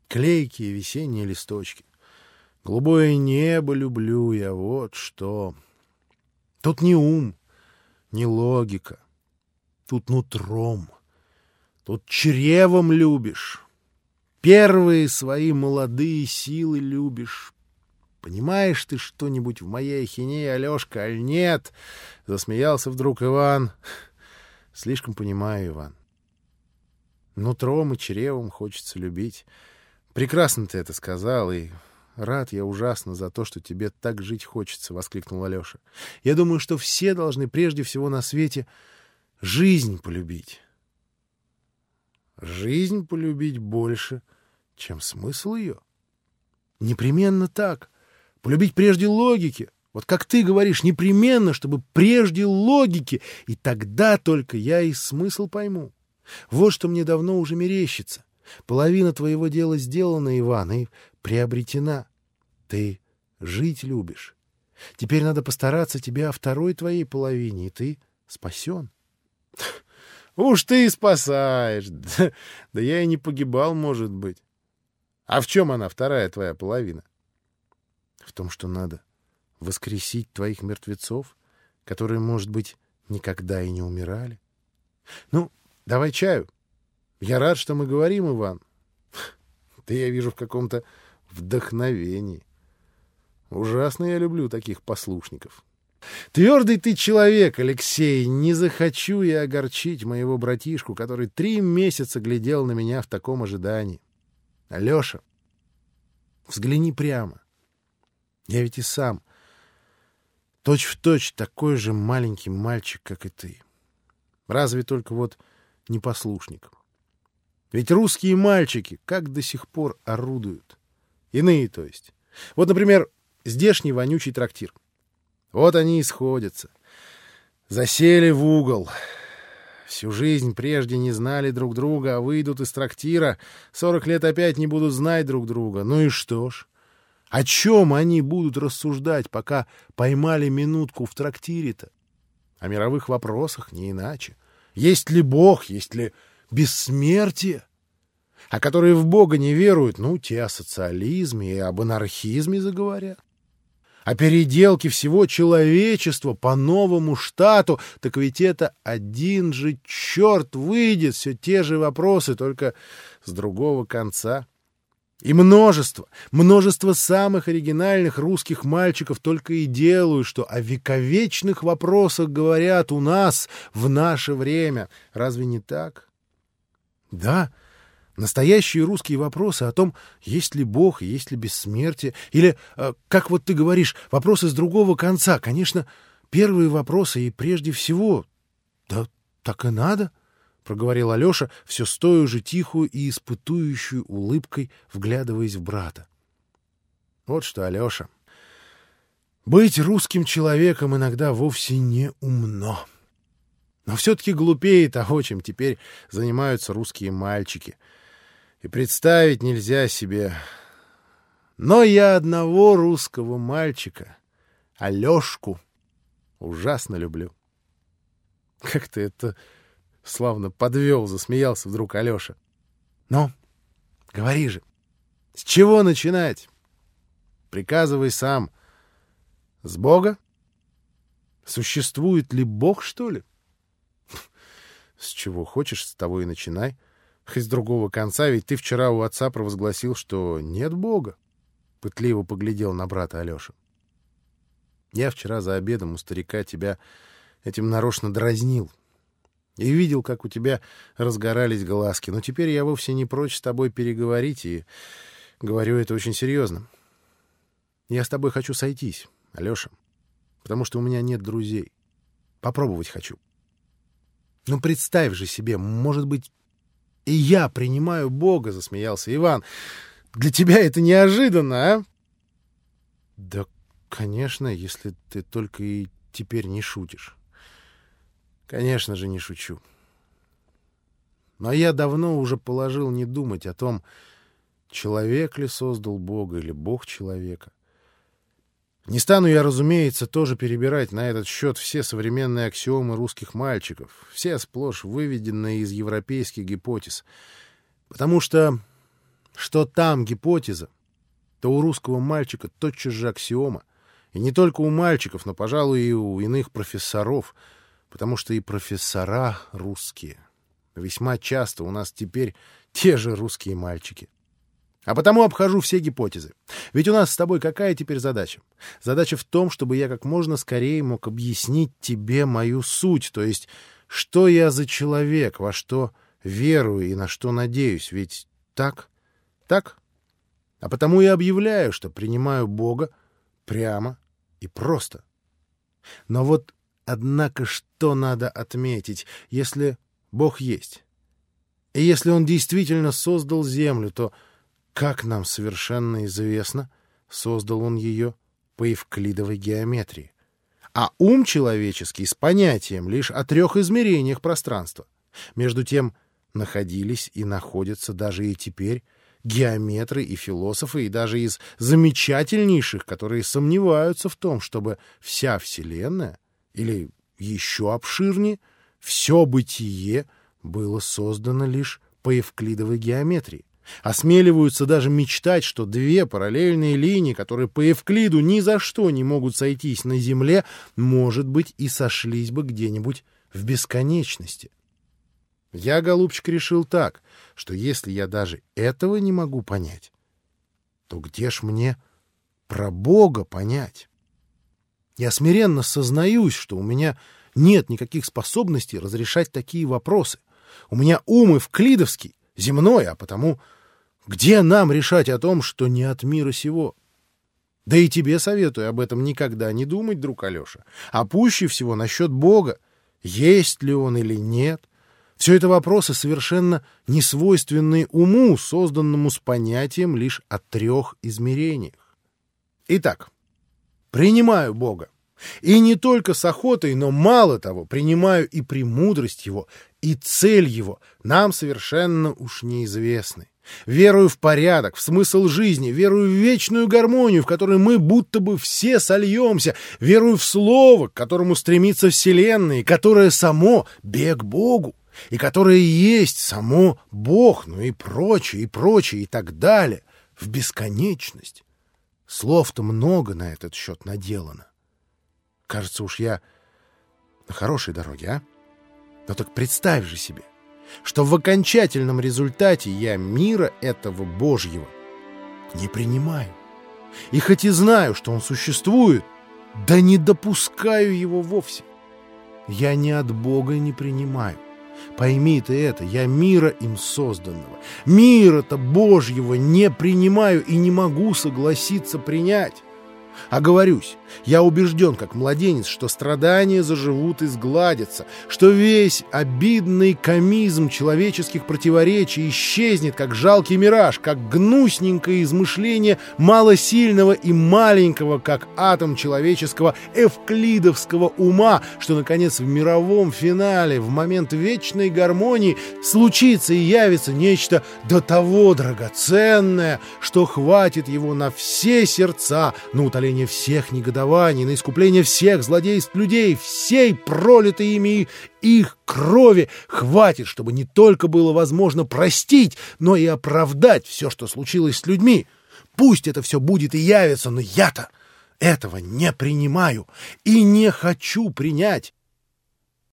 Клейкие весенние листочки. Голубое небо люблю я, вот что. Тут не ум, не логика. Тут нутром. Тут чревом любишь. Первые свои молодые силы любишь. Понимаешь ты что-нибудь в моей ахинее, Алешка, аль нет? Засмеялся вдруг Иван. Слишком понимаю, Иван. Нутром и чревом хочется любить. Прекрасно ты это сказал, и рад я ужасно за то, что тебе так жить хочется, — воскликнул Алеша. Я думаю, что все должны прежде всего на свете жизнь полюбить. Жизнь полюбить больше, чем смысл ее? Непременно так. Полюбить прежде логики. Вот как ты говоришь, непременно, чтобы прежде логики, и тогда только я и смысл пойму. Вот что мне давно уже мерещится. Половина твоего дела сделана, Иван, и приобретена. Ты жить любишь. Теперь надо постараться тебе о второй твоей половине, и ты спасен. Уж ты и спасаешь. Да я и не погибал, может быть. А в чем она, вторая твоя половина? В том, что надо воскресить твоих мертвецов, которые, может быть, никогда и не умирали. Ну, давай чаю. Я рад, что мы говорим, Иван. Ты, я вижу, в каком-то вдохновении. Ужасно я люблю таких послушников. Твердый ты человек, Алексей. Не захочу я огорчить моего братишку, который 3 месяца глядел на меня в таком ожидании. Алеша, взгляни прямо. Я ведь и сам точь-в-точь такой же маленький мальчик, как и ты. Разве только вот непослушник. Ведь русские мальчики как до сих пор орудуют. Иные, то есть. Вот, например, здешний вонючий трактир. Вот они и сходятся. Засели в угол. Всю жизнь прежде не знали друг друга, а выйдут из трактира. 40 лет опять не будут знать друг друга. Ну и что ж? О чем они будут рассуждать, пока поймали минутку в трактире-то? О мировых вопросах не иначе. Есть ли Бог, есть ли бессмертие? А которые в Бога не веруют, ну, те о социализме и об анархизме заговорят. О переделке всего человечества по новому штату, так ведь это один же черт выйдет, все те же вопросы, только с другого конца. И множество самых оригинальных русских мальчиков только и делают, что о вековечных вопросах говорят у нас в наше время. Разве не так? Да, настоящие русские вопросы о том, есть ли Бог и есть ли бессмертие, или, как вот ты говоришь, вопросы с другого конца. Конечно, первые вопросы и прежде всего. Да так и надо, — проговорил Алеша, все с той же тихую и испытующую улыбкой, вглядываясь в брата. Вот что, Алеша, быть русским человеком иногда вовсе не умно. Но все-таки глупее того, чем теперь занимаются русские мальчики. И представить нельзя себе. Но я одного русского мальчика, Алешку, ужасно люблю. Как ты это славно подвел, — засмеялся вдруг Алеша. Ну, говори же, с чего начинать? Приказывай сам. С Бога? Существует ли Бог, что ли? С чего хочешь, с того и начинай. Хоть с другого конца, ведь ты вчера у отца провозгласил, что нет Бога. Пытливо поглядел на брата Алеша. Я вчера за обедом у старика тебя этим нарочно дразнил. И видел, как у тебя разгорались глазки. Но теперь я вовсе не прочь с тобой переговорить, и говорю это очень серьезно. Я с тобой хочу сойтись, Алеша, потому что у меня нет друзей. Попробовать хочу. Ну, представь же себе, может быть, и я принимаю Бога, — засмеялся Иван. Для тебя это неожиданно, а? Да, конечно, если ты только и теперь не шутишь. Конечно же, не шучу. Но я давно уже положил не думать о том, человек ли создал Бога или Бог человека. Не стану я, разумеется, тоже перебирать на этот счет все современные аксиомы русских мальчиков, все сплошь выведенные из европейских гипотез. Потому что что там гипотеза, то у русского мальчика тотчас же аксиома. И не только у мальчиков, но, пожалуй, и у иных профессоров, потому что и профессора русские. Весьма часто у нас теперь те же русские мальчики. А потому обхожу все гипотезы. Ведь у нас с тобой какая теперь задача? Задача в том, чтобы я как можно скорее мог объяснить тебе мою суть, то есть что я за человек, во что верую и на что надеюсь. Ведь так? Так? А потому я объявляю, что принимаю Бога прямо и просто. Но вот, однако, что надо отметить, если Бог есть, и если Он действительно создал землю, то, как нам совершенно известно, создал Он ее по евклидовой геометрии. А ум человеческий с понятием лишь о 3 измерениях пространства. Между тем находились и находятся даже и теперь геометры и философы, и даже из замечательнейших, которые сомневаются в том, чтобы вся Вселенная, или еще обширнее, все бытие было создано лишь по евклидовой геометрии. Осмеливаются даже мечтать, что 2 параллельные линии, которые по Евклиду ни за что не могут сойтись на Земле, может быть, и сошлись бы где-нибудь в бесконечности. Я, голубчик, решил так, что если я даже этого не могу понять, то где ж мне про Бога понять? Я смиренно сознаюсь, что у меня нет никаких способностей разрешать такие вопросы. У меня ум евклидовский, земной, а потому где нам решать о том, что не от мира сего? Да и тебе советую об этом никогда не думать, друг Алеша. А пуще всего насчет Бога. Есть ли он или нет? Все это вопросы, совершенно несвойственные уму, созданному с понятием лишь о 3 измерениях. Итак, принимаю Бога. И не только с охотой, но мало того, принимаю и премудрость Его, и цель Его, нам совершенно уж неизвестны. Верую в порядок, в смысл жизни, верую в вечную гармонию, в которой мы будто бы все сольемся, верую в Слово, к которому стремится Вселенная, и которое само бег Богу, и которое есть само Бог, ну и прочее, и так далее, в бесконечность. Слов-то много на этот счет наделано. Кажется, уж я на хорошей дороге, а? Но так представь же себе, что в окончательном результате я мира этого Божьего не принимаю. И хоть и знаю, что он существует, да не допускаю его вовсе. Я ни от Бога не принимаю. Пойми ты это, я мира им созданного, мира-то Божьего не принимаю и не могу согласиться принять. Оговорюсь, я убежден, как младенец, что страдания заживут и сгладятся, что весь обидный комизм человеческих противоречий исчезнет, как жалкий мираж, как гнусненькое измышление малосильного и маленького, как атом человеческого эвклидовского ума, что, наконец, в мировом финале, в момент вечной гармонии, случится и явится нечто до того драгоценное, что хватит его на все сердца, на утоление всех негодований, на искупление всех злодейств людей, всей пролитой ими их крови, хватит, чтобы не только было возможно простить, но и оправдать все, что случилось с людьми. Пусть это все будет и явится, но я-то этого не принимаю и не хочу принять.